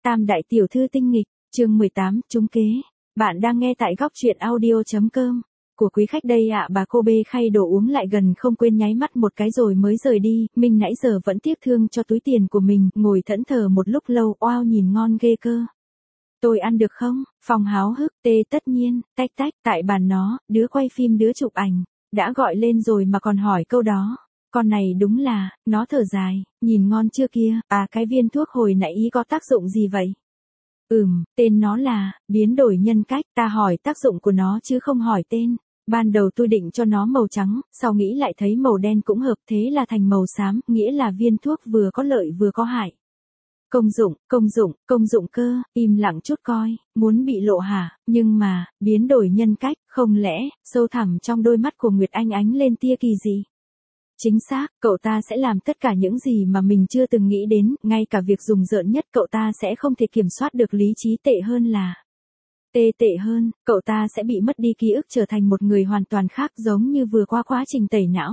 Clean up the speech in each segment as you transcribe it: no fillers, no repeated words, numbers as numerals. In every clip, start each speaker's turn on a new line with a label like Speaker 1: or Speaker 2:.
Speaker 1: Tam đại tiểu thư tinh nghịch, chương 18, trúng kế. Bạn đang nghe tại góc truyện audio.com. Của quý khách đây ạ. Bà cô bê khay đồ uống lại gần không quên nháy mắt một cái rồi mới rời đi. Mình nãy giờ vẫn tiếc thương cho túi tiền của mình, ngồi thẫn thờ một lúc lâu, oao nhìn ngon ghê cơ. Tôi ăn được không? Phong háo hức, tất nhiên, tách tách, tại bàn nó, đứa quay phim đứa chụp ảnh, đã gọi lên rồi mà còn hỏi câu đó. Con này đúng là, nó thở dài, nhìn ngon chưa kia, cái viên thuốc hồi nãy ý có tác dụng gì vậy? Tên nó là, biến đổi nhân cách, ta hỏi tác dụng của nó chứ không hỏi tên. Ban đầu tôi định cho nó màu trắng, sau nghĩ lại thấy màu đen cũng hợp, thế là thành màu xám, nghĩa là viên thuốc vừa có lợi vừa có hại. Công dụng cơ, im lặng chút coi, muốn bị lộ hả, nhưng mà, biến đổi nhân cách, không lẽ, sâu thẳm trong đôi mắt của Nguyệt Anh ánh lên tia kỳ dị. Chính xác, cậu ta sẽ làm tất cả những gì mà mình chưa từng nghĩ đến, ngay cả việc rùng rợn nhất cậu ta sẽ không thể kiểm soát được lý trí, tệ hơn là... Tệ hơn, cậu ta sẽ bị mất đi ký ức trở thành một người hoàn toàn khác, giống như vừa qua quá trình tẩy não.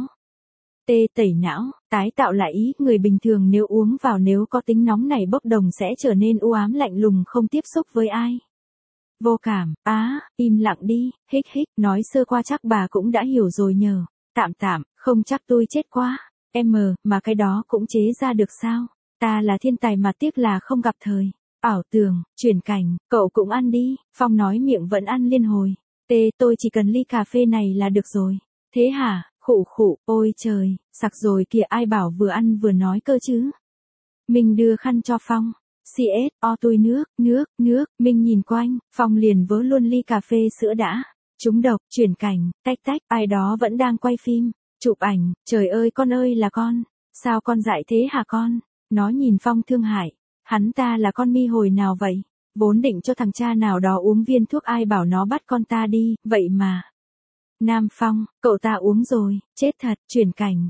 Speaker 1: Tẩy não, tái tạo lại ý, người bình thường nếu uống vào nếu có tính nóng này bốc đồng sẽ trở nên u ám lạnh lùng không tiếp xúc với ai. Vô cảm, im lặng đi, hích, nói sơ qua chắc bà cũng đã hiểu rồi nhờ. Tạm, không chắc tôi chết quá. Mà cái đó cũng chế ra được sao? Ta là thiên tài mà tiếc là không gặp thời. Ảo tưởng, chuyển cảnh, cậu cũng ăn đi. Phong nói miệng vẫn ăn liên hồi. Tôi chỉ cần ly cà phê này là được rồi. Thế hả? Khụ, ôi trời, sặc rồi kìa, ai bảo vừa ăn vừa nói cơ chứ. Mình đưa khăn cho Phong. Tôi nước, mình nhìn quanh, Phong liền vớ luôn ly cà phê sữa đã. Trúng độc, chuyển cảnh, tách, ai đó vẫn đang quay phim, chụp ảnh, trời ơi con ơi là con, sao con dại thế hả con? Nó nhìn Phong thương hại, hắn ta là con mi hồi nào vậy? Vốn định cho thằng cha nào đó uống viên thuốc, ai bảo nó bắt con ta đi, vậy mà. Nam Phong, cậu ta uống rồi, chết thật, chuyển cảnh,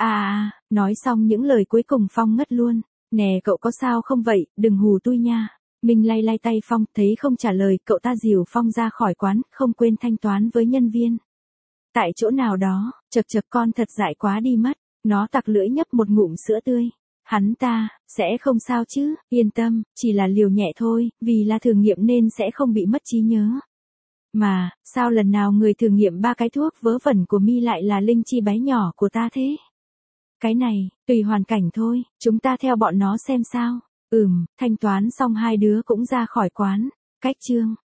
Speaker 1: nói xong những lời cuối cùng Phong ngất luôn. Nè cậu có sao không vậy, đừng hù tôi nha. Mình lay tay Phong, thấy không trả lời, cậu ta dìu Phong ra khỏi quán, không quên thanh toán với nhân viên. Tại chỗ nào đó, chật con thật dại quá đi mất, nó tặc lưỡi nhấp một ngụm sữa tươi. Hắn ta, sẽ không sao chứ, yên tâm, chỉ là liều nhẹ thôi, vì là thử nghiệm nên sẽ không bị mất trí nhớ. Mà, sao lần nào người thử nghiệm 3 cái thuốc vớ vẩn của mi lại là linh chi bé nhỏ của ta thế? Cái này, tùy hoàn cảnh thôi, chúng ta theo bọn nó xem sao. Thanh toán xong hai đứa cũng ra khỏi quán. Cách chương